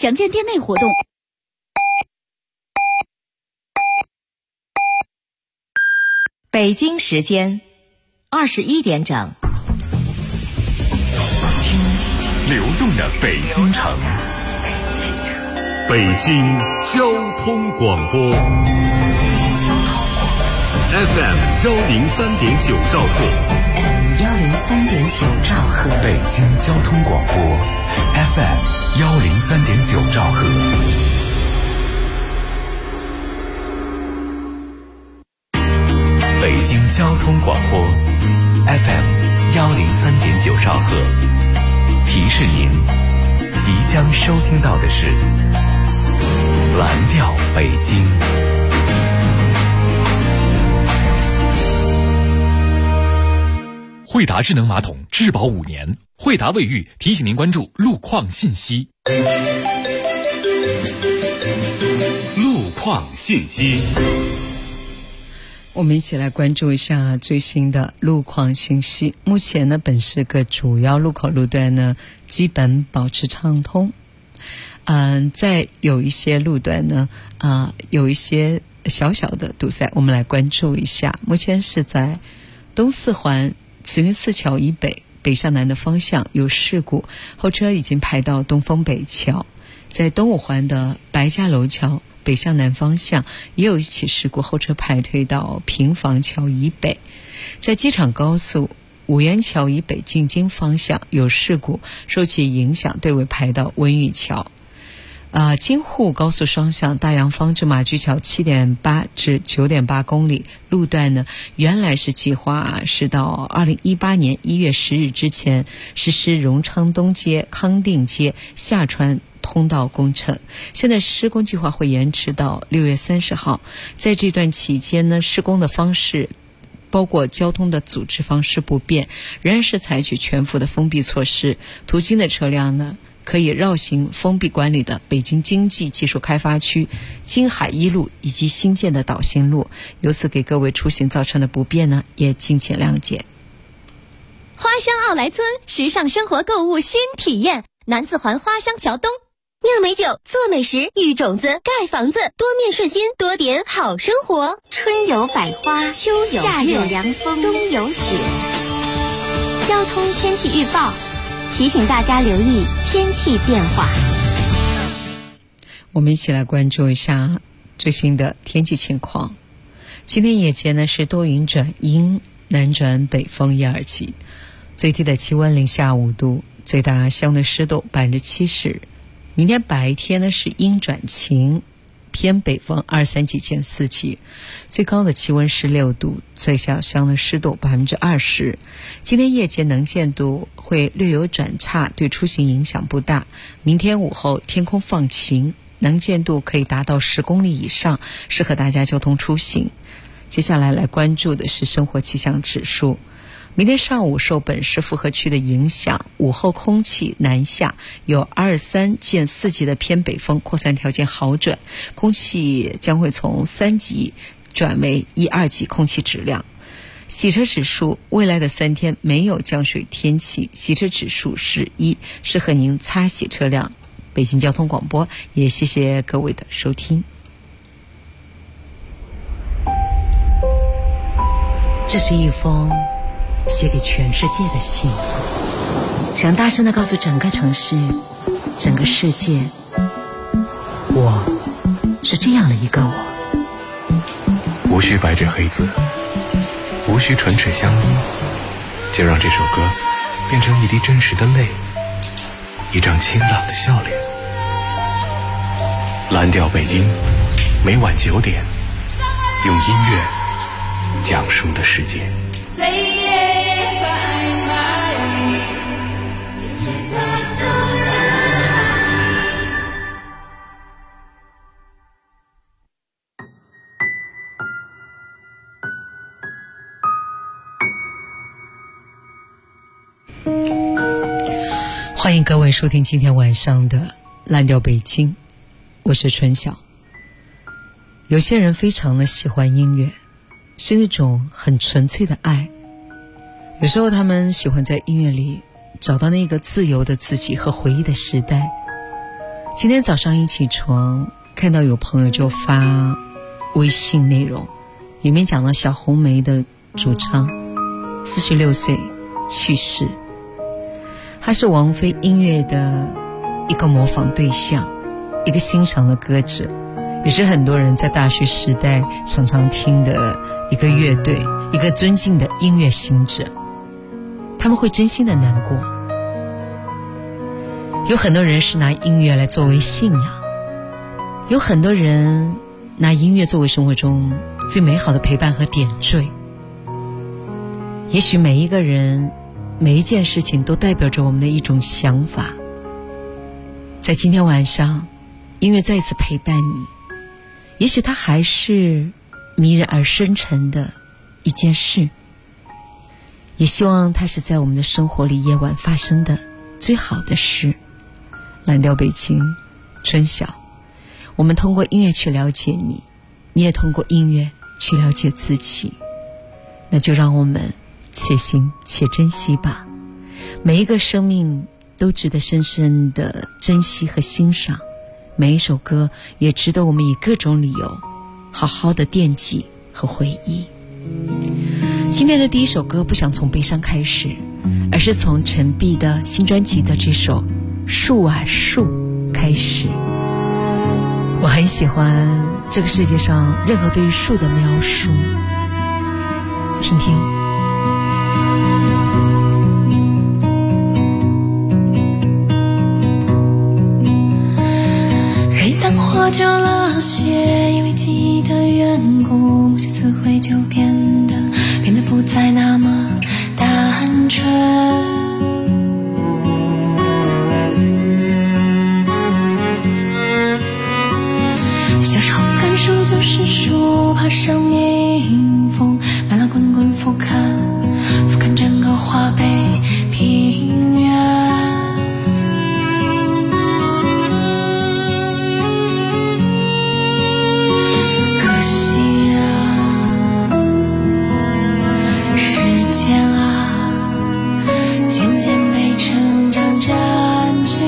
详见店内活动。 北京时间21点整， 听流动的北京城，北京交通广播 FM 103.9兆赫， 103.9兆赫， 北京交通广播 FM 103.9兆赫。北京交通广播 FM 103.9兆赫，提示您即将收听到的是蓝调北京。 惠达智能马桶质保5年，惠达卫浴提醒您关注路况信息。 路况信息， 我们一起来关注一下最新的路况信息。目前呢，本市各主要路口路段呢基本保持畅通。在有一些路段呢，有一些小小的堵塞，我们来关注一下。目前是在东四环慈云寺桥以北北向南的方向有事故，后车已经排到东风北桥。在东五环的白家楼桥北向南方向也有一起事故，后车排退到平房桥以北。在机场高速五元桥以北进京方向有事故，受其影响队尾排到温榆桥。京沪高速双向大洋坊至马驹桥 7.8 至 9.8 公里路段呢，原来是计划是到2018年1月10日之前实施荣昌东街、康定街下穿通道工程，现在施工计划会延迟到6月30号。在这段期间呢，施工的方式包括交通的组织方式不变，仍然是采取全幅的封闭措施，途经的车辆呢可以绕行封闭管理的北京经济技术开发区京海一路以及新建的导新路，由此给各位出行造成的不便呢，也敬请谅解。 花乡奥莱村，时尚生活购物新体验，南四环花乡桥东。酿美酒，做美食，育种子，盖房子，多面顺心，多点好生活。春有百花，秋有夏有凉风，冬有雪。交通天气预报提醒大家留意天气变化。 我们一起来关注一下最新的天气情况。今天夜间呢是多云转阴，南转北风1、2级，最低的气温零下5度，最大相对湿度70%。明天白天呢是阴转晴，偏北风2、3级见4级，最高的气温16度，最小相对湿度20%。今天夜间能见度会略有转差，对出行影响不大。明天午后天空放晴，能见度可以达到10公里以上，适合大家交通出行。接下来关注的是生活气象指数。明天上午受本市复合区的影响，午后空气南下，有23见4级的偏北风，扩散条件好转，空气将会从3级转为1、2级空气质量。洗车指数未来的3天没有降水天气，洗车指数是1，适合您擦洗车辆。北京交通广播也谢谢各位的收听。 这是一封写给全世界的信，想大声地告诉整个城市、整个世界，我是这样的一个我。 无需白纸黑字，无需唇齿相依，就让这首歌变成一滴真实的泪，一张清朗的笑脸。蓝调北京，每晚9点，用音乐讲述的世界。 欢迎各位收听今天晚上的蓝调北京，我是春晓。有些人非常的喜欢音乐，是那种很纯粹的爱。有时候他们喜欢在音乐里找到那个自由的自己和回忆的时代。 今天早上一起床，看到有朋友就发微信内容，里面讲了小红梅的主唱46岁去世。他是王菲音乐的一个模仿对象，一个欣赏的歌者，也是很多人在大学时代常常听的一个乐队，一个尊敬的音乐行者。他们会真心的难过。有很多人是拿音乐来作为信仰，有很多人拿音乐作为生活中最美好的陪伴和点缀。也许每一个人每一件事情都代表着我们的一种想法。在今天晚上，音乐再一次陪伴你，也许它还是迷人而深沉的一件事，也希望它是在我们的生活里夜晚发生的最好的事。蓝调北京，春晓，我们通过音乐去了解你，你也通过音乐去了解自己。那就让我们且行且珍惜吧，每一个生命都值得深深的珍惜和欣赏，每一首歌也值得我们以各种理由好好的惦记和回忆。今天的第一首歌不想从悲伤开始，而是从陈碧的新专辑的这首树啊树开始。我很喜欢这个世界上任何对于树的描述，听听。 人当花久了些，因为记忆的缘故，某些词汇就变得不再那么单纯。小时候感受就是树爬上迎风，慢浪滚滚俯瞰整个华北平原。可惜啊，时间啊，渐渐被成长占据。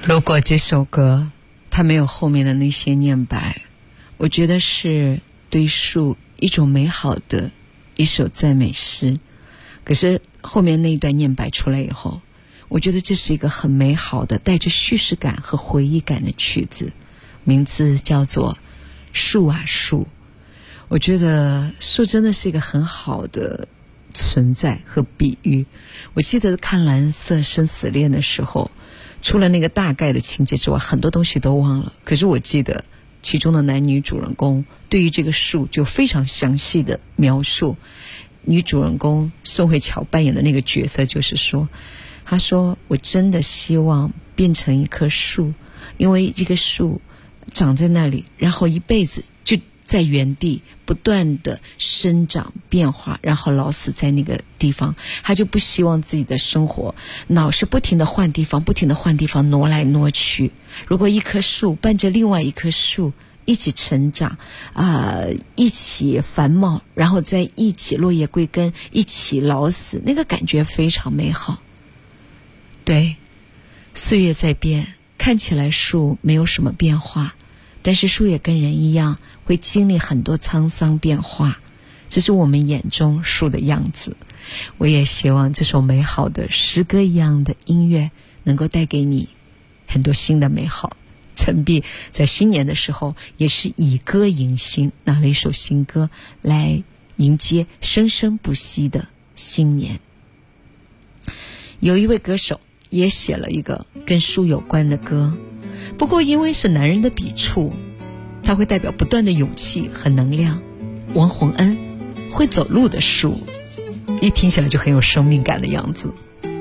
如果这首歌它没有后面的那些念白，我觉得是对树一种美好的一首赞美诗。可是后面那一段念白出来以后，我觉得这是一个很美好的带着叙事感和回忆感的曲子，名字叫做树啊树。我觉得树真的是一个很好的存在和比喻。我记得看蓝色生死恋的时候，除了那个大概的情节之外，很多东西都忘了，可是我记得其中的男女主人公对于这个树就非常详细的描述。女主人公宋慧乔扮演的那个角色就是说，她说我真的希望变成一棵树，因为这个树长在那里，然后一辈子就在原地不断的生长变化，然后老死在那个地方。他就不希望自己的生活老是不停的换地方，不停的换地方，挪来挪去。如果一棵树伴着另外一棵树一起成长一起繁茂，然后再一起落叶归根，一起老死，那个感觉非常美好。对，岁月在变，看起来树没有什么变化，但是树也跟人一样会经历很多沧桑变化，这是我们眼中树的样子。我也希望这首美好的诗歌一样的音乐能够带给你很多新的美好。陈碧在新年的时候也是以歌迎新，拿了一首新歌来迎接生生不息的新年。有一位歌手也写了一个跟树有关的歌，不过因为是男人的笔触，它会代表不断的勇气和能量。王洪恩，会走路的树，一听起来就很有生命感的样子。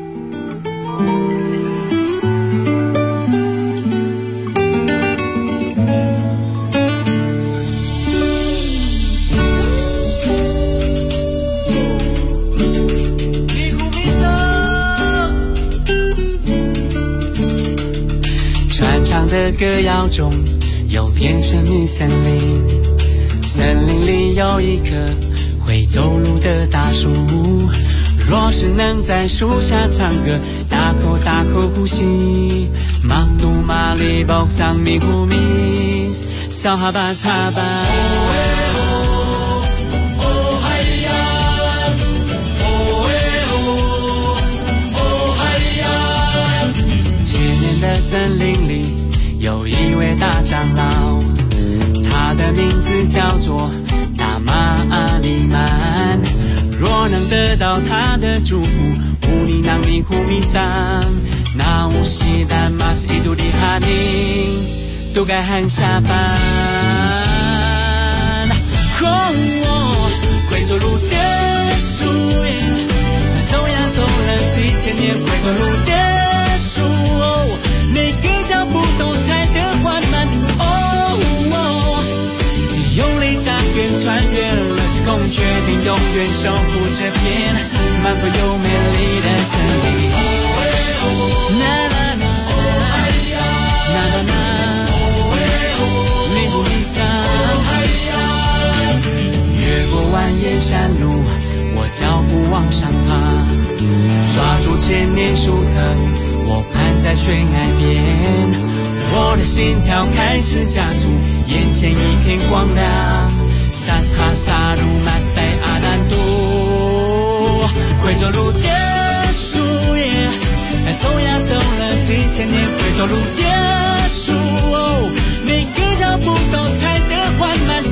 传唱的歌谣中有片神秘森林，森林里有一棵会走路的大树，若是能在树下唱歌，大口大口呼吸，马杜马里宝桑米呼米扫哈巴擦巴的森林里有一位大长老，他的名字叫做大马阿里曼。若能得到他的祝福，乌尼囊尼呼米桑，那乌西丹马斯伊杜里哈尼都该喊下班。会走路的树，走呀走了几千年，会走路的树，每个脚步都踩得缓慢，用力扎根穿越了时空，决定永远守护这片满富又美丽的森林。啦啦啦，啦啦啦，你不离散，越过蜿蜒山路，我脚步往上爬，抓住千年树藤，我攀在悬崖边，我的心跳开始加速，眼前一片光亮，萨哈萨鲁马斯代阿南都，会走路的树叶，走呀走了几千年，会走路的树，每个脚步都踩得缓慢，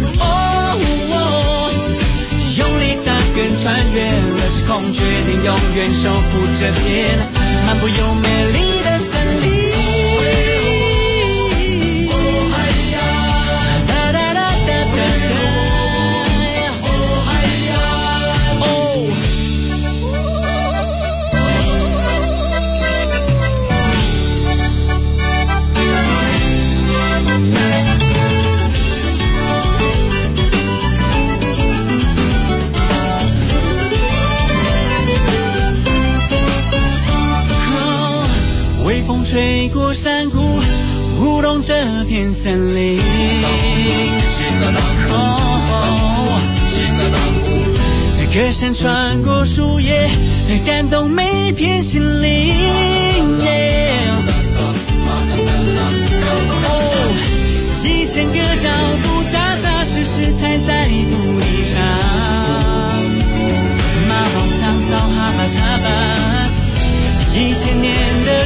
用力扎根穿越了时空，决定永远守护这片漫步又美丽的森林。微风吹过山谷，舞动这片森林。歌声穿过树叶，感动每一片心灵。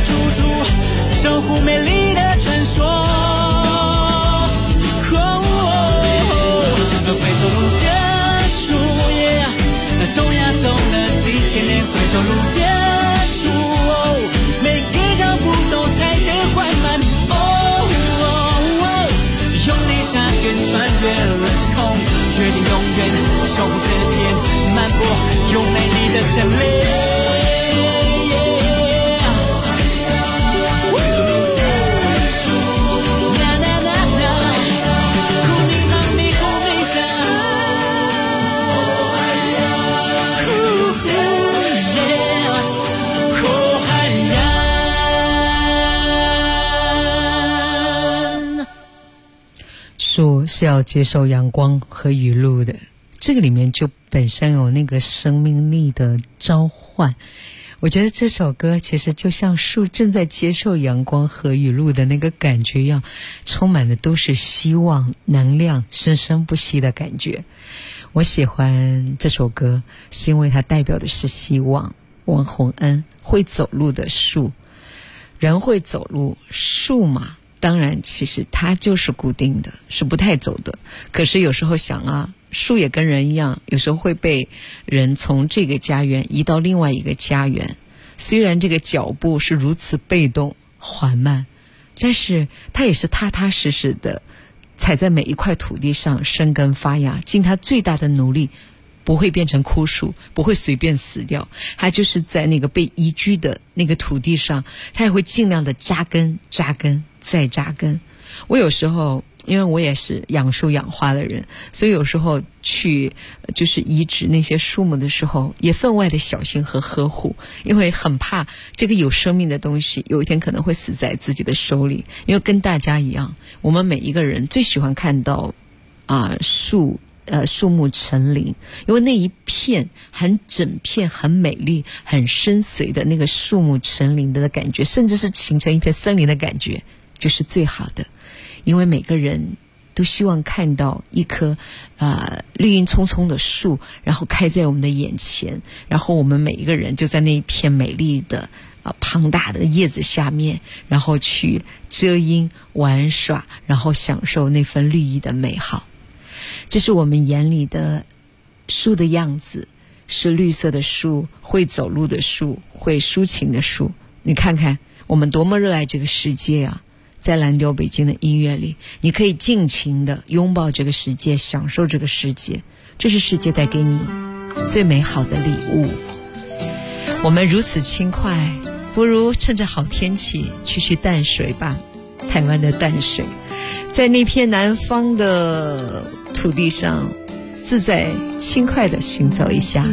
住处，守护美丽的传说。会走路的树，走呀走了几千年，会走路的树，每个脚步都踩得缓慢。用力扎根，穿越了时空，决定永远守护这片漫步有美丽的森林。 树是要接受阳光和雨露的，这个里面就本身有那个生命力的召唤。我觉得这首歌其实就像树正在接受阳光和雨露的那个感觉一样，充满的都是希望、能量、生生不息的感觉。我喜欢这首歌是因为它代表的是希望。王洪恩，会走路的树，人会走路，树嘛当然其实它就是固定的，是不太走的。可是有时候想啊，树也跟人一样，有时候会被人从这个家园移到另外一个家园。虽然这个脚步是如此被动缓慢，但是它也是踏踏实实的踩在每一块土地上生根发芽，尽它最大的努力，不会变成枯树，不会随便死掉。它就是在那个被移居的那个土地上，它也会尽量的扎根扎根再扎根。我有时候因为我也是养树养花的人，所以有时候去就是移植那些树木的时候，也分外的小心和呵护，因为很怕这个有生命的东西有一天可能会死在自己的手里。因为跟大家一样，我们每一个人最喜欢看到树木成林，因为那一片很整片很美丽很深邃的那个树木成林的感觉，甚至是形成一片森林的感觉，就是最好的。因为每个人都希望看到一棵绿荫葱葱的树，然后开在我们的眼前，然后我们每一个人就在那一片美丽的庞大的叶子下面，然后去遮阴玩耍，然后享受那份绿意的美好。这是我们眼里的树的样子，是绿色的树，会走路的树，会抒情的树。你看看我们多么热爱这个世界啊！在蓝调北京的音乐里，你可以尽情的拥抱这个世界，享受这个世界，这是世界带给你最美好的礼物。我们如此轻快，不如趁着好天气去淡水吧，台湾的淡水，在那片南方的土地上自在轻快地行走一下。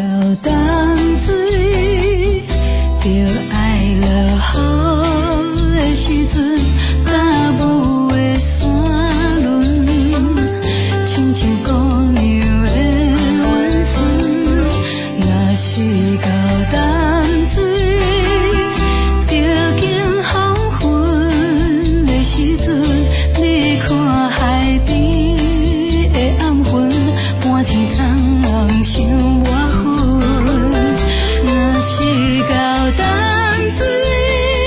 时阵，大雾的山峦，亲像姑娘的温顺。若是到淡水，着经黄昏的时阵，你看海边的暗云，半天通人想我恨。若是到淡水。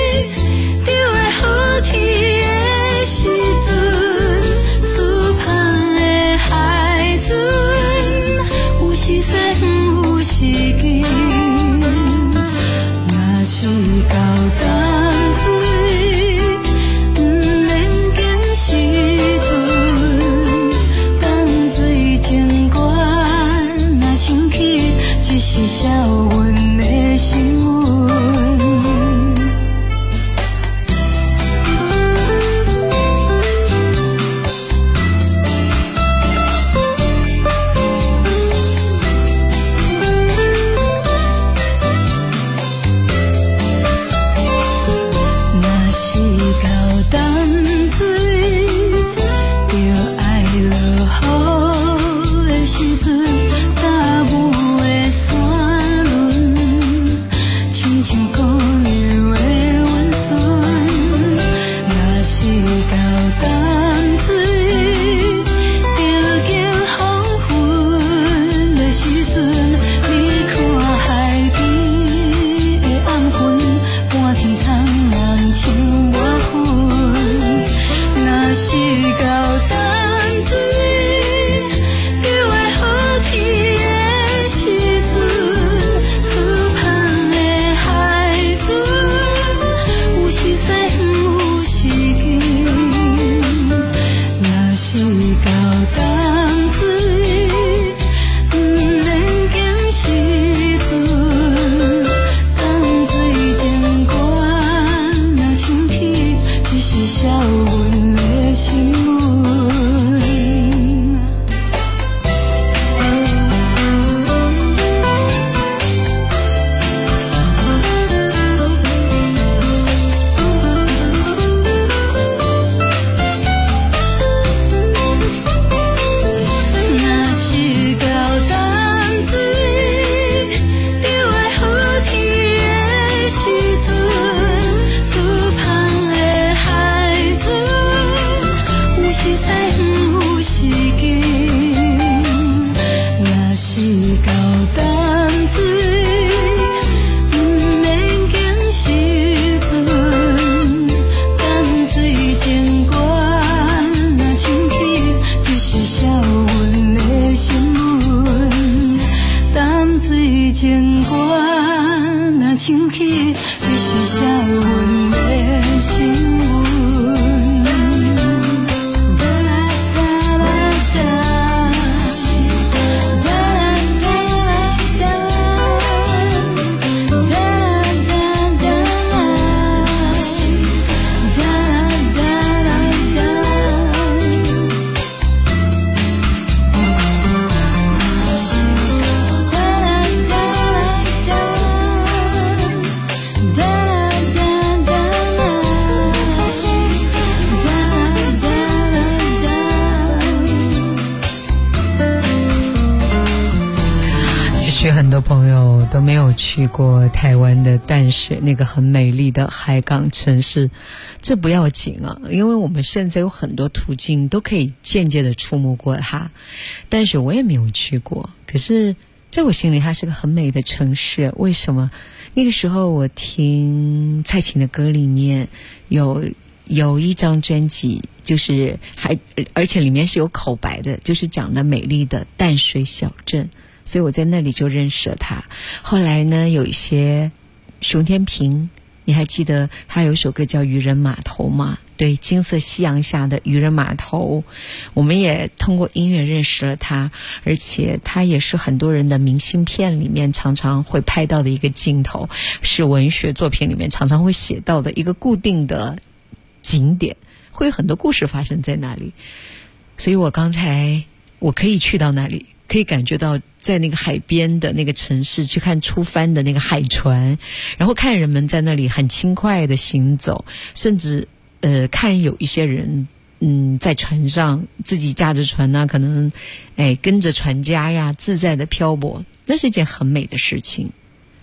都没有去过台湾的淡水那个很美丽的海港城市，这不要紧啊，因为我们现在有很多途径都可以间接的触摸过它。淡水我也没有去过，可是在我心里它是个很美的城市。为什么？那个时候我听蔡琴的歌里面有一张专辑，就是而且里面是有口白的，就是讲的美丽的淡水小镇，所以我在那里就认识了他。后来呢，有一些熊天平，你还记得他有一首歌叫《渔人码头》吗？对，金色夕阳下的渔人码头，我们也通过音乐认识了他，而且他也是很多人的明信片里面常常会拍到的一个镜头，是文学作品里面常常会写到的一个固定的景点，会有很多故事发生在那里。所以我可以去到那里，可以感觉到在那个海边的那个城市去看出帆的那个海船，然后看人们在那里很轻快的行走，甚至看有一些人在船上自己驾着船啊，可能跟着船家呀自在的漂泊，那是一件很美的事情。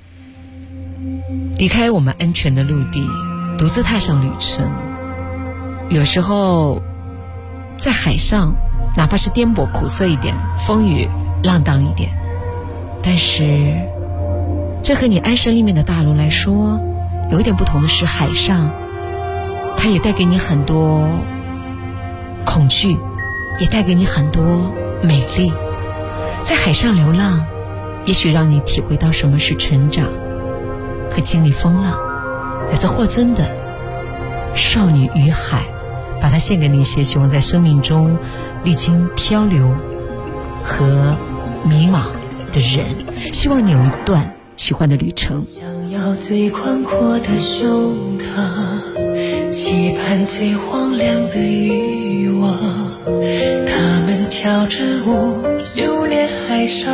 离开我们安全的陆地，独自踏上旅程，有时候在海上哪怕是颠簸苦涩一点，风雨浪荡一点，但是这和你安身立命的大陆来说有一点不同的是，海上它也带给你很多恐惧，也带给你很多美丽。在海上流浪，也许让你体会到什么是成长和经历风浪。来自霍尊的《少女与海》，把它献给那些希望在生命中历经漂流和迷茫的人，希望你有一段奇幻的旅程。 想要最宽阔的胸膛，期盼最荒凉的欲望，他们跳着舞流连海上，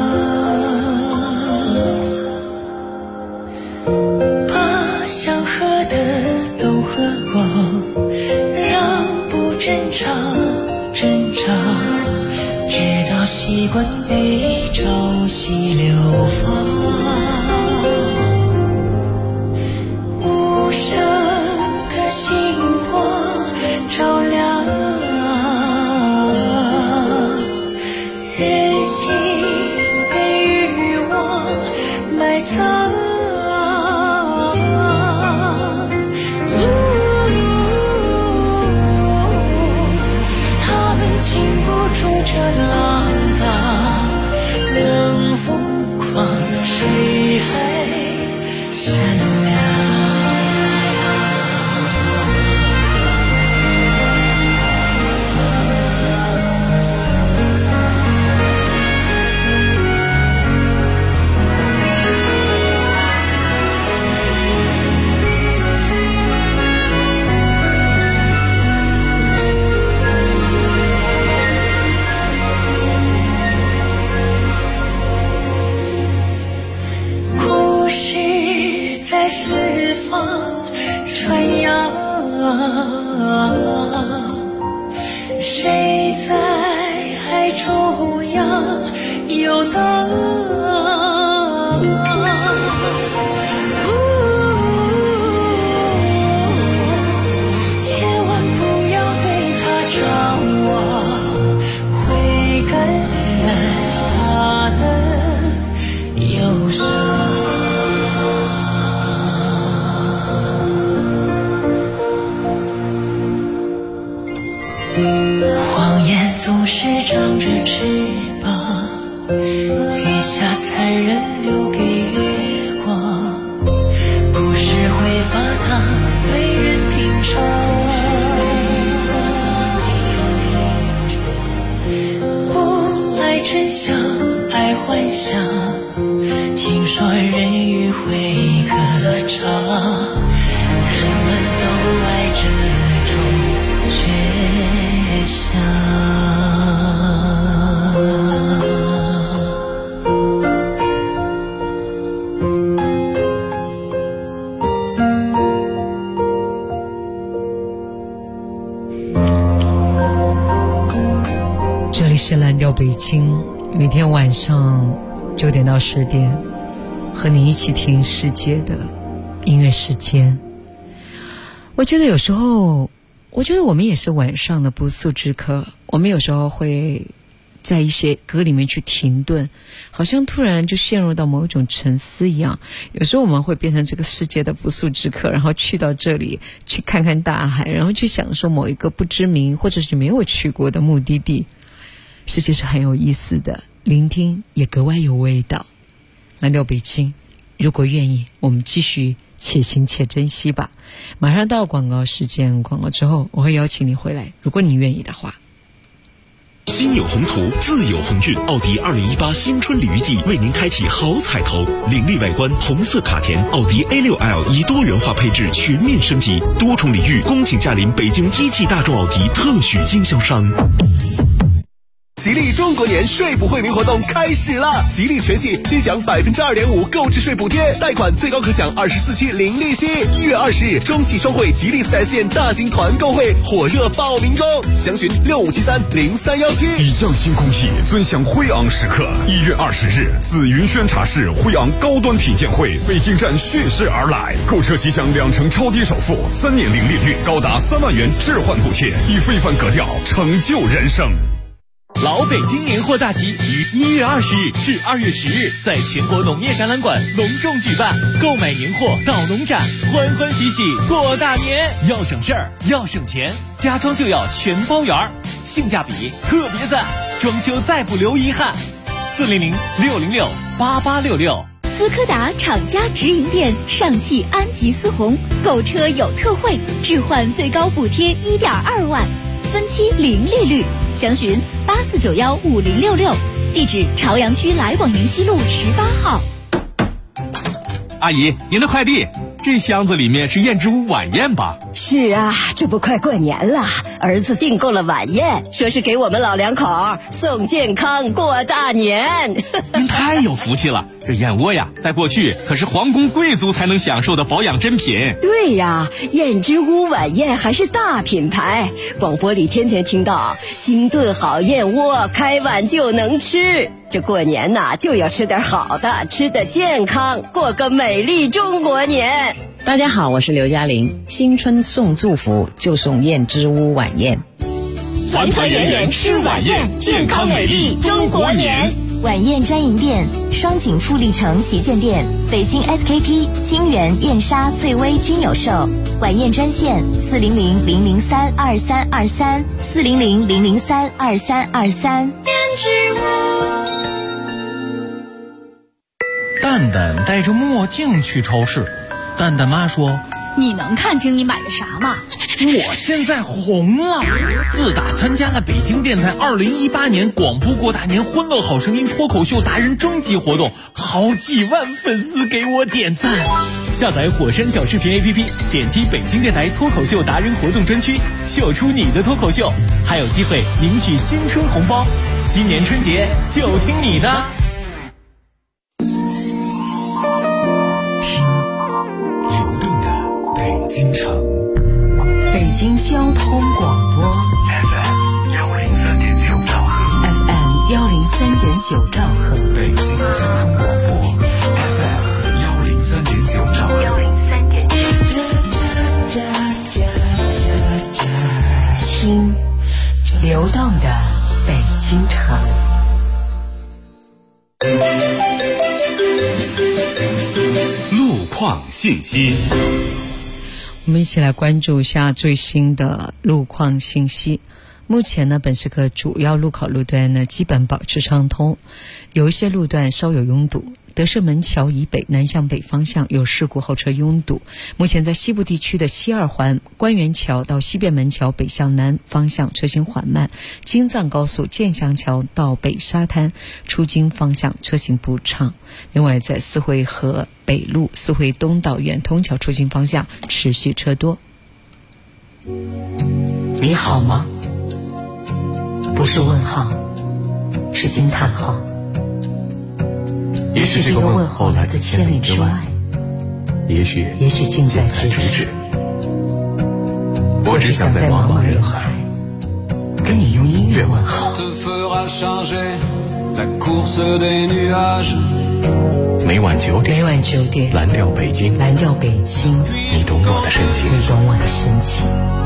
把祥和的都喝光，让不挣扎挣扎，直到习惯被朝夕流放。无声的星光照亮，人心被欲望埋葬。他们禁不住这浪荡，能疯狂谁还善良？传扬，谁在海中央游荡？千万不要对他张望，会感染他的忧伤。谎言总是长着翅膀，雨下残忍留给月光，故事会发烫，没人品尝。不爱真相，爱幻想，听说人鱼会歌唱，人们都爱这种倔强。 这里是蓝调北京，每天晚上9点到10点， 和你一起听世界的音乐时间。我觉得有时候，我觉得我们也是晚上的不速之客。我们有时候会在一些歌里面去停顿，好像突然就陷入到某一种沉思一样。有时候我们会变成这个世界的不速之客，然后去到这里去看看大海，然后去享受某一个不知名或者是没有去过的目的地。世界是很有意思的，聆听也格外有味道。蓝调北京，如果愿意，我们继续且行且珍惜吧。马上到广告时间，广告之后我会邀请你回来，如果你愿意的话。 心有宏图，自有鸿运。奥迪2018新春礼遇季为您开启好彩头，凌厉外观，红色卡钿，奥迪 A6L 以多元化配置全面升级，多重礼遇，恭请驾临北京一汽大众奥迪特许经销商。 吉利中国年税补惠民活动开始了！吉利全系均享2.5%购置税补贴，贷款最高可享24期零利息。1月20日，中汽双汇吉利4S店大型团购会火热报名中，详询65730317。 以匠心工艺，尊享辉昂时刻。1月20日，自云轩茶室辉昂高端品鉴会北京站蓄势而来，购车即享2成超低首付，3年零利率，高达3万元置换补贴，以非凡格调成就人生。 老北京年货大集于1月20日至2月10日在全国农业展览馆隆重举办，购买年货到农展，欢欢喜喜过大年。要省事儿，要省钱，家装就要全包圆，性价比特别赞，装修再不留遗憾。400-606-8866。 斯柯达厂家直营店上汽安吉思宏，购车有特惠，置换最高补贴1.2万，分期零利率，详询84915066，地址朝阳区来广宁西路18号。 阿姨，您的快递，这箱子里面是燕之屋晚宴吧？ 是啊，这不快过年了，儿子订购了晚宴，说是给我们老两口送健康过大年。 您太有福气了，这燕窝呀，在过去可是皇宫贵族才能享受的保养珍品。 对呀，燕之屋晚宴还是大品牌，广播里天天听到精炖好燕窝，开碗就能吃。这过年呐，就要吃点好的，吃得健康，过个美丽中国年。 大家好，我是刘嘉玲。新春送祝福就送燕之屋晚宴， 团团圆圆吃晚宴，健康美丽中国年。晚宴专营店：双井富力城旗舰店、北京 SKP、金源、燕莎、翠微均有售。晚宴专线400-003-2323，400-003-2323。 蛋蛋戴着墨镜去超市，蛋蛋妈说：“ 你能看清你买的啥吗？ 我现在红了！自打参加了北京电台2018年广播过大年欢乐好声音脱口秀达人征集活动，好几万粉丝给我点赞。下载火山小视频 APP， 点击北京电台脱口秀达人活动专区，秀出你的脱口秀，还有机会领取新春红包。今年春节就听你的。” 京城， 北京交通广播 FM 103.9兆赫 ，FM 103.9兆赫， 北京交通广播 FM 103.9兆赫 ，103.9。听流动的北京城。 路况信息。 我们一起来关注一下最新的路况信息。目前呢，本时刻主要路口路段呢基本保持畅通，有一些路段稍有拥堵。德胜门桥以北南向北方向有事故，后车拥堵。目前在西部地区的西二环官园桥到西便门桥北向南方向车行缓慢，京藏高速建祥桥到北沙滩出京方向车行不畅。另外在四惠河北路四惠东到远通桥出京方向持续车多。 你好吗？不是问号，是惊叹号。 也许这个问候来自千里之外，也许近在咫尺。我只想在茫茫人海跟你用音乐问候。 每晚9点，蓝调北京，你懂我的深情。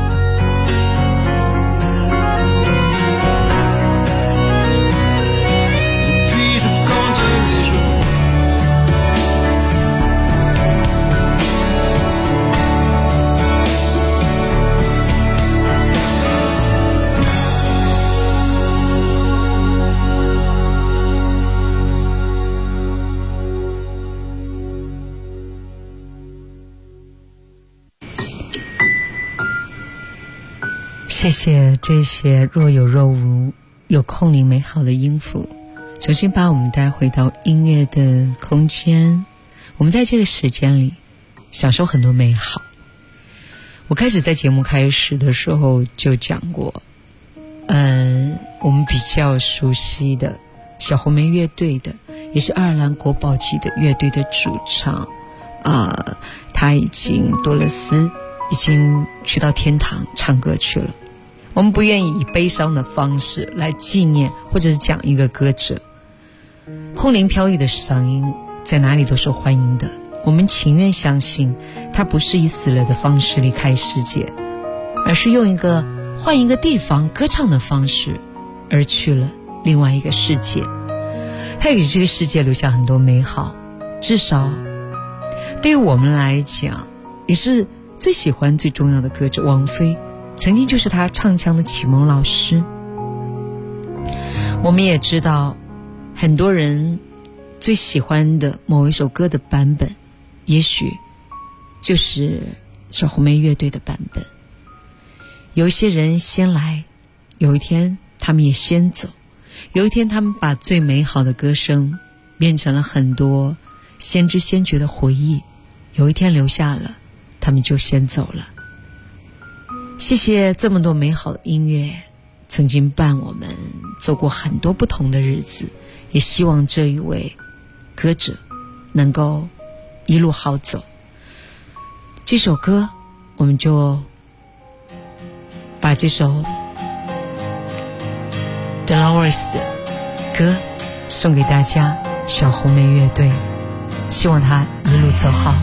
谢谢这些若有若无、有空灵美好的音符，重新把我们带回到音乐的空间。我们在这个时间里享受很多美好。我开始在节目开始的时候就讲过，我们比较熟悉的小红莓乐队的，也是爱尔兰国宝级的乐队的主唱他已经多勒斯已经去到天堂唱歌去了。我们不愿意以悲伤的方式来纪念或者是讲一个歌者，空灵飘逸的嗓音在哪里都受欢迎的。我们情愿相信他不是以死了的方式离开世界，而是用换一个地方歌唱的方式而去了另外一个世界。他也给这个世界留下很多美好，至少对于我们来讲也是最喜欢最重要的歌者王菲，曾经就是他唱腔的启蒙老师。我们也知道很多人最喜欢的某一首歌的版本，也许就是小红莓乐队的版本。有一些人先来，有一天他们也先走，有一天他们把最美好的歌声变成了很多先知先觉的回忆，有一天留下了，他们就先走了。谢谢这么多美好的音乐曾经伴我们走过很多不同的日子，也希望这一位歌者能够一路好走。这首歌我们就把这首 Dolores 的歌送给大家，小红莓乐队，希望他一路走好。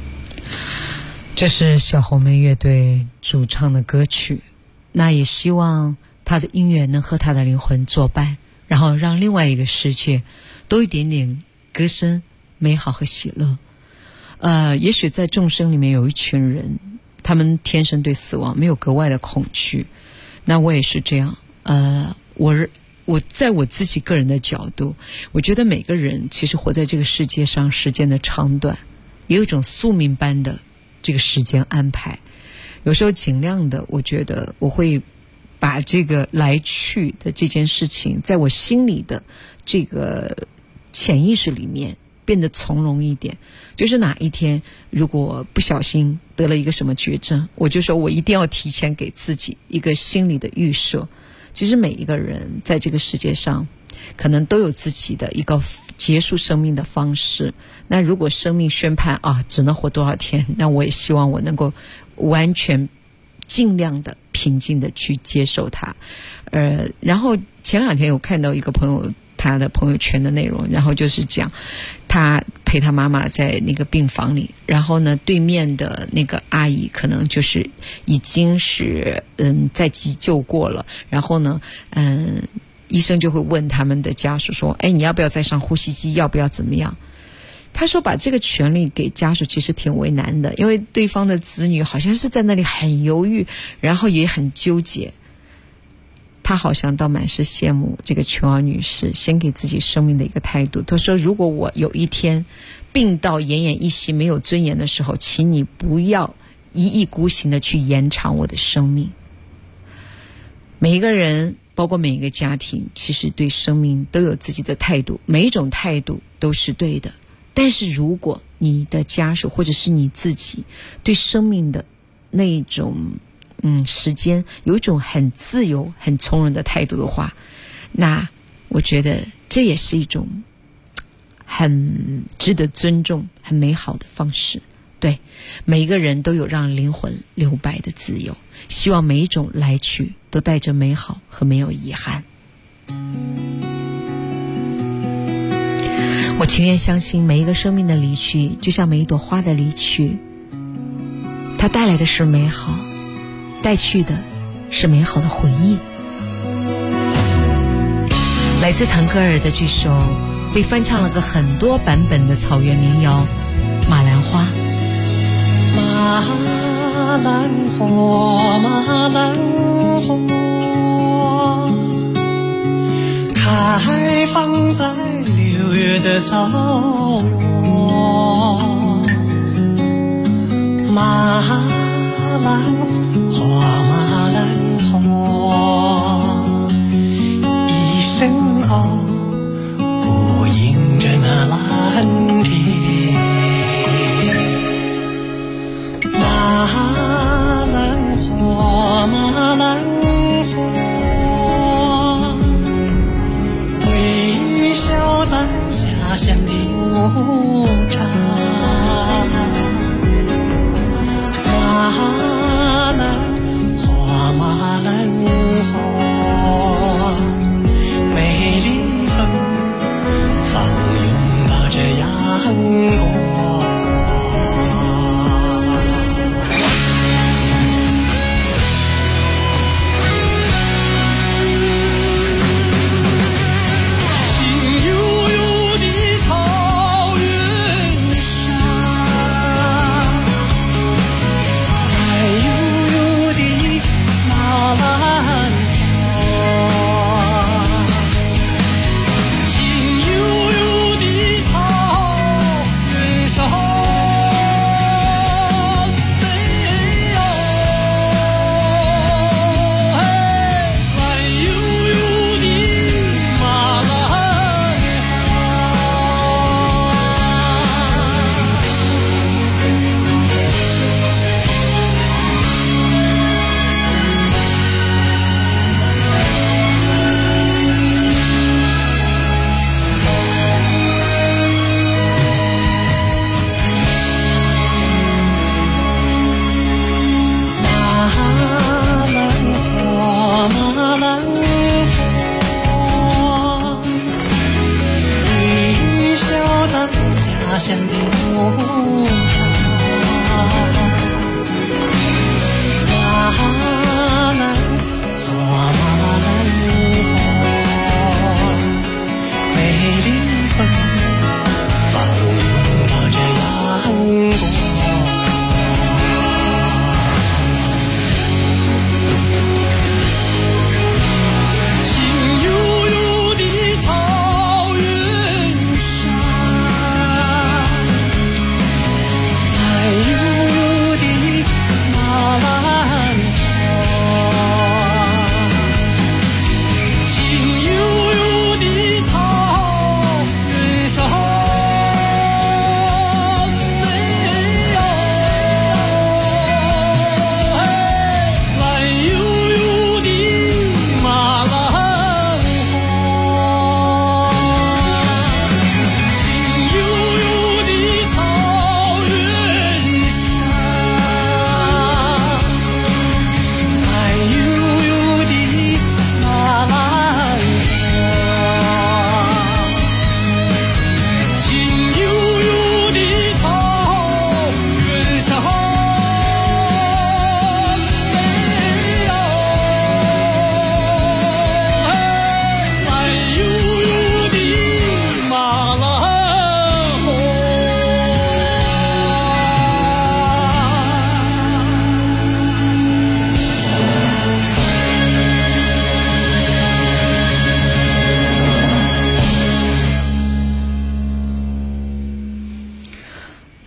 这是小红莓乐队主唱的歌曲，那也希望他的姻缘能和他的灵魂作伴，然后让另外一个世界多一点点歌声、美好和喜乐。也许在众生里面有一群人，他们天生对死亡没有格外的恐惧，那我也是这样。我在我自己个人的角度，我觉得每个人其实活在这个世界上，时间的长短也有一种宿命般的这个时间安排。有时候尽量的，我觉得我会把这个来去的这件事情，在我心里的这个潜意识里面变得从容一点。就是哪一天如果不小心得了一个什么绝症，我就说我一定要提前给自己一个心理的预设。其实每一个人在这个世界上可能都有自己的一个结束生命的方式。那如果生命宣判只能活多少天，那我也希望我能够完全尽量的平静的去接受它。然后前2天有看到一个朋友他的朋友圈的内容，然后就是讲他陪他妈妈在那个病房里，然后呢对面的那个阿姨可能就是已经是在急救过了，然后呢医生就会问他们的家属说，你要不要再上呼吸机，要不要怎么样。他说把这个权利给家属其实挺为难的，因为对方的子女好像是在那里很犹豫，然后也很纠结。他好像倒满是羡慕这个琼儿女士先给自己生命的一个态度。他说如果我有一天病到奄奄一息没有尊严的时候，请你不要一意孤行的去延长我的生命。每一个人包括每一个家庭其实对生命都有自己的态度，每一种态度都是对的。但是如果你的家属或者是你自己对生命的那一种时间有一种很自由很从容的态度的话，那我觉得这也是一种很值得尊重很美好的方式。对，每一个人都有让灵魂留白的自由，希望每一种来去都带着美好和没有遗憾。我情愿相信每一个生命的离去就像每一朵花的离去，它带来的是美好，带去的是美好的回忆。来自腾格尔的这首被翻唱了个很多版本的草原民谣《马兰花》。 马兰花，马兰花，开放在6月的草原。马兰花，马兰花，一身傲孤迎着那蓝天。马兰花，马兰花，微笑在家乡的牧场。马兰花，马兰花，美丽风放拥抱着阳光。马兰花，马兰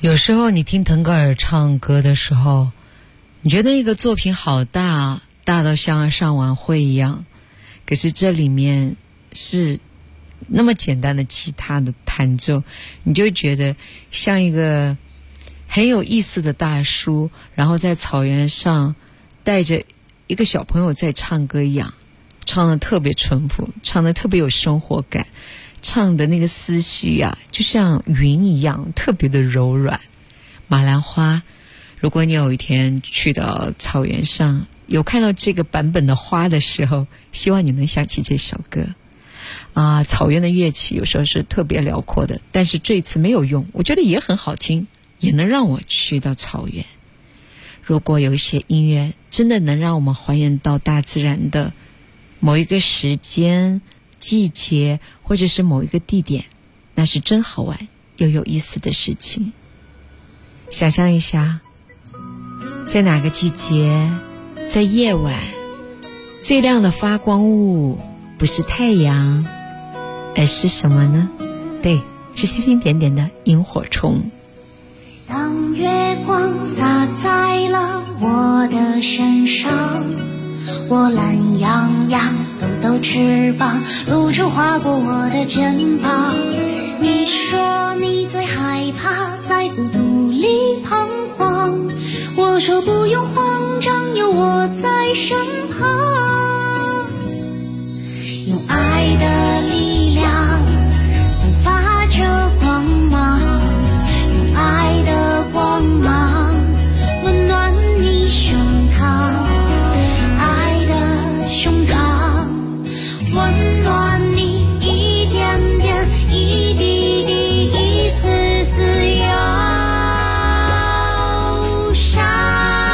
有时候你听腾格尔唱歌的时候，你觉得一个作品好大，大到像上晚会一样，可是这里面是那么简单的吉他的弹奏，你就觉得像一个很有意思的大叔，然后在草原上带着一个小朋友在唱歌一样，唱得特别淳朴，唱得特别有生活感，唱的那个思绪啊，就像云一样，特别的柔软。马兰花，如果你有一天去到草原上，有看到这个版本的花的时候，希望你能想起这首歌。草原的乐器有时候是特别辽阔的，但是这次没有用，我觉得也很好听，也能让我去到草原。如果有一些音乐真的能让我们还原到大自然的某一个时间、季节，或者是某一个地点，那是真好玩又有意思的事情。想象一下，在哪个季节，在夜晚，最亮的发光物不是太阳，而是什么呢？对，是星星点点的萤火虫。 当月光洒在了我的身上，我懒洋洋抖抖翅膀，露珠划过我的肩膀。你说你最害怕在孤独里彷徨，我说不用慌张，有我在身旁。用爱的力量散发着光芒，用爱的光芒温暖你胸膛，爱的胸膛温暖你一点点一滴滴一丝丝忧伤。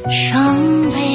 伤悲。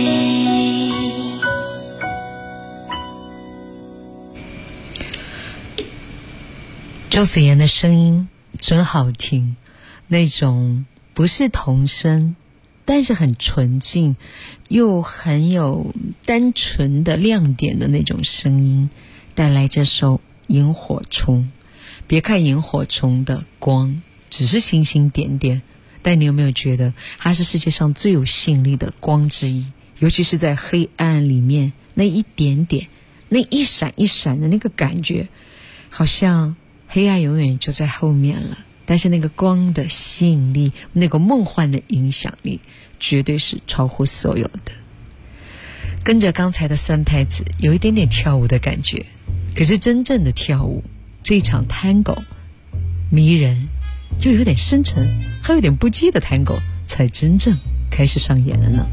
周子妍的声音真好听，那种不是童声，但是很纯净又很有单纯的亮点的那种声音，带来这首萤火虫。别看萤火虫的光只是星星点点，但你有没有觉得它是世界上最有吸引力的光之一？尤其是在黑暗里面，那一点点，那一闪一闪的那个感觉，好像黑暗永远就在后面了，但是那个光的吸引力，那个梦幻的影响力，绝对是超乎所有的。跟着刚才的三拍子，有一点点跳舞的感觉，可是真正的跳舞，这一场 Tango 迷人又有点深沉还有点不羁的 Tango 才真正开始上演了呢。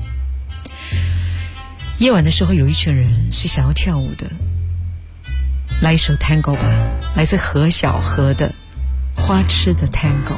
夜晚的时候，有一群人是想要跳舞的，来一首 Tango 吧，来自何小荷的花痴的 Tango。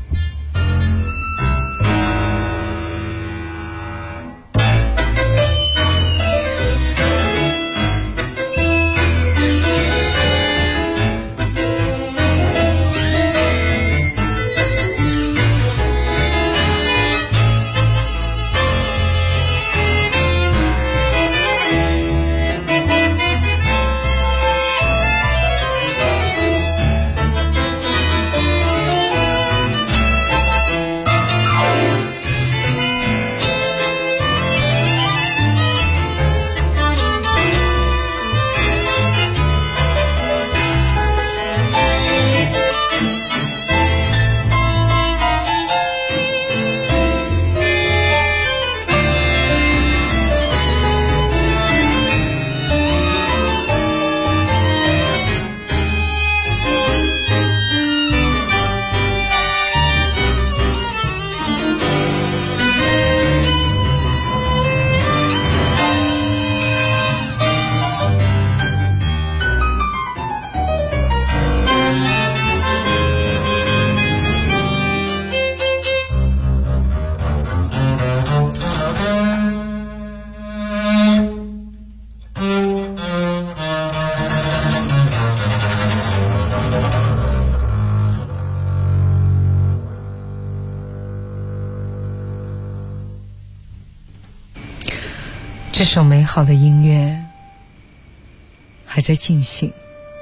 这首美好的音乐还在进行，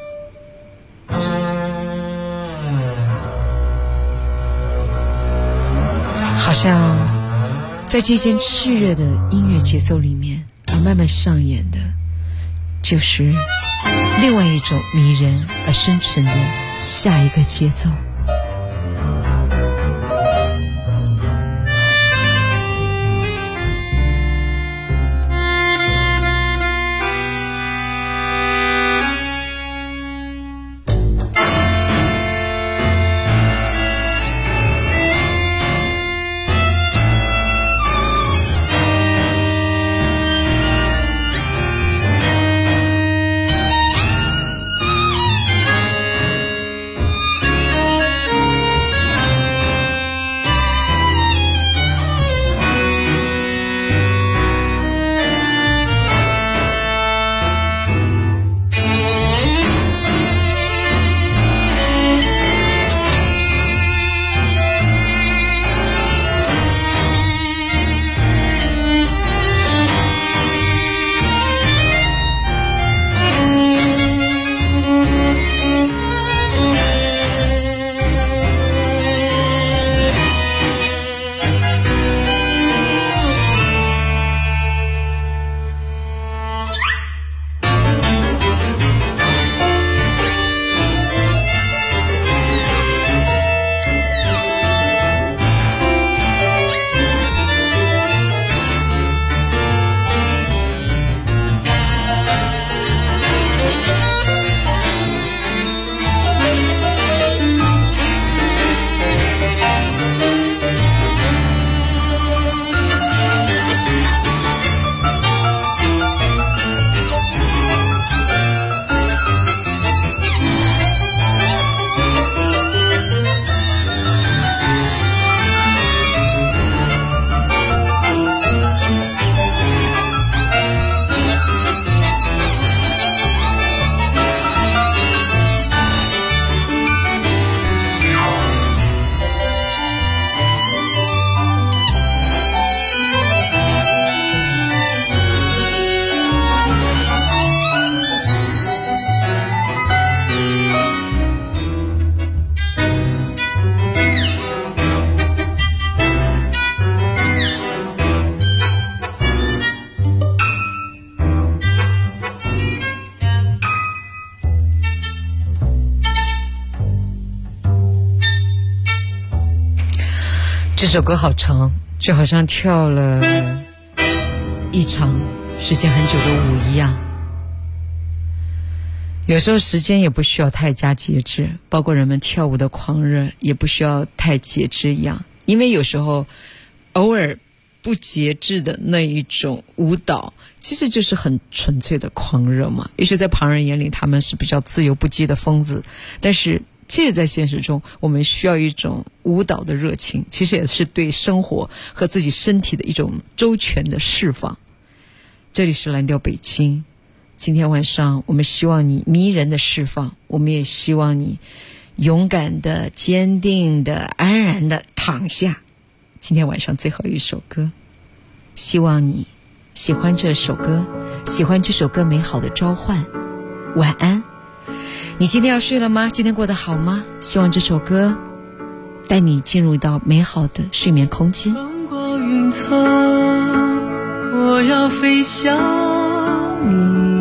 好像在这间炽热的音乐节奏里面，而慢慢上演的就是另外一种迷人而深沉的下一个节奏。 这首歌好长，就好像跳了一场时间很久的舞一样。有时候时间也不需要太加节制，包括人们跳舞的狂热也不需要太节制一样。因为有时候偶尔不节制的那一种舞蹈其实就是很纯粹的狂热嘛。也许在旁人眼里他们是比较自由不羁的疯子，但是其实在现实中我们需要一种舞蹈的热情，其实也是对生活和自己身体的一种周全的释放。这里是蓝调北京，今天晚上我们希望你迷人的释放，我们也希望你勇敢的、坚定的、安然的躺下。今天晚上最后一首歌，希望你喜欢这首歌，喜欢这首歌美好的召唤。晚安。你今天要睡了吗？今天过得好吗？希望这首歌带你进入到美好的睡眠空间。 穿过云层，我要飞向你。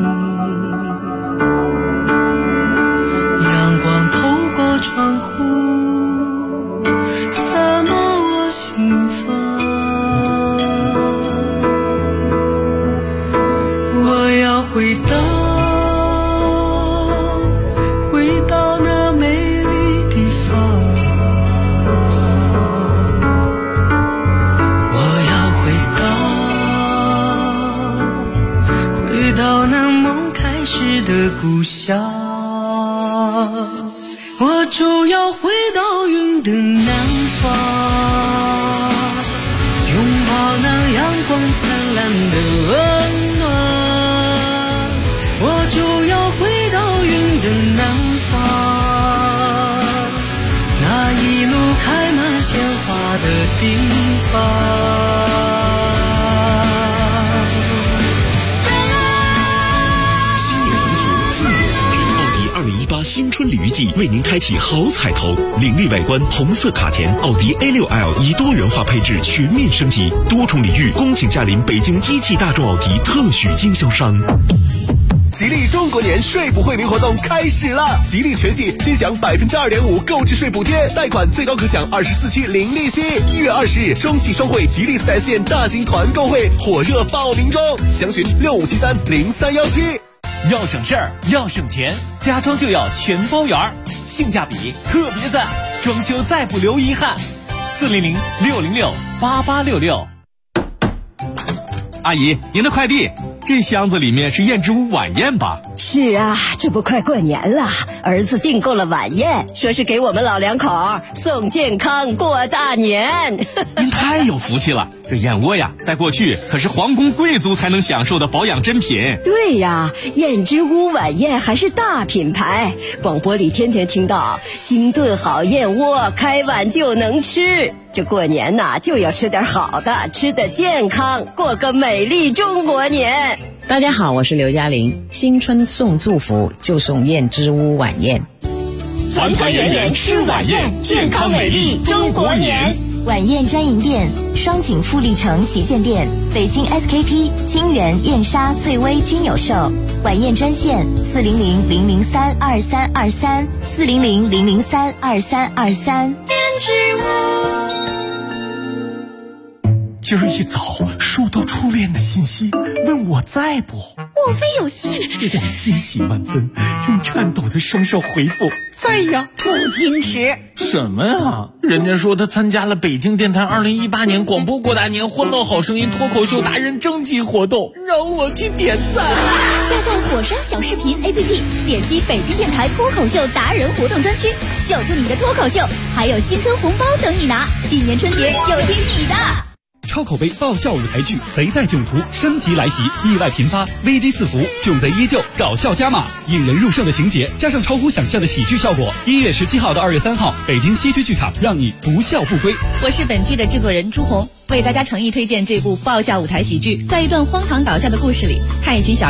阳光透过窗户，洒满我心房。我要回到那美丽地方。我要回到那梦开始的故乡。我就要回到云的南方，拥抱那阳光灿烂的温暖。我就要回到云的南方，那一路开满鲜花的地方。 2018新春鲤鱼季为您开启好彩头，凌厉外观红色卡钿，奥迪 A6L 以多元化配置全面升级，多重礼遇，恭请驾临北京一汽大众奥迪特许经销商。 吉利中国年税不惠民活动开始了！吉利全系均享2.5%购置税补贴，贷款最高可享24期零利息。1月20日，中汽双汇吉利4S店大型团购会火热报名中，详询65730317。 要省事儿，要省钱，家装就要全包圆儿，性价比特别赞，装修再不留遗憾。400-606-8866。 阿姨，您的快递。这箱子里面是燕之屋晚宴吧？ 是啊，这不快过年了，儿子订购了晚宴，说是给我们老两口送健康过大年。 您太有福气了，这燕窝呀，在过去可是皇宫贵族才能享受的保养珍品。 对呀，燕之屋晚宴还是大品牌，广播里天天听到精炖好燕窝，开碗就能吃。这过年呐，就要吃点好的，吃得健康，过个美丽中国年。 大家好，我是刘嘉玲。新春送祝福就送燕之屋晚宴， 团团圆圆吃晚宴，健康美丽中国年。 晚宴专营店：双井富力城旗舰店、北京 SKP、清源、燕莎、醉威均有售。晚宴专线：400-003-2323，400-003-2323。 今儿一早收到初恋的信息，问我在不？ 莫非有戏？ 我欣喜万分，用颤抖的双手回复：在呀。 不矜持什么呀？人家说他参加了北京电台2018年广播过大年欢乐好声音脱口秀达人征集活动，让我去点赞。 下载火山小视频 APP， 点击北京电台脱口秀达人活动专区，秀出你的脱口秀，还有新春红包等你拿。今年春节就听你的。 超口碑爆笑舞台剧《贼在囧途》升级来袭，意外频发，危机四伏，囧贼依旧，搞笑加码，引人入胜的情节加上超乎想象的喜剧效果。1月17号到2月3号，北京西区剧场，让你不笑不归。 我是本剧的制作人朱红，为大家诚意推荐这部爆笑舞台喜剧。在一段荒唐搞笑的故事里，看一群小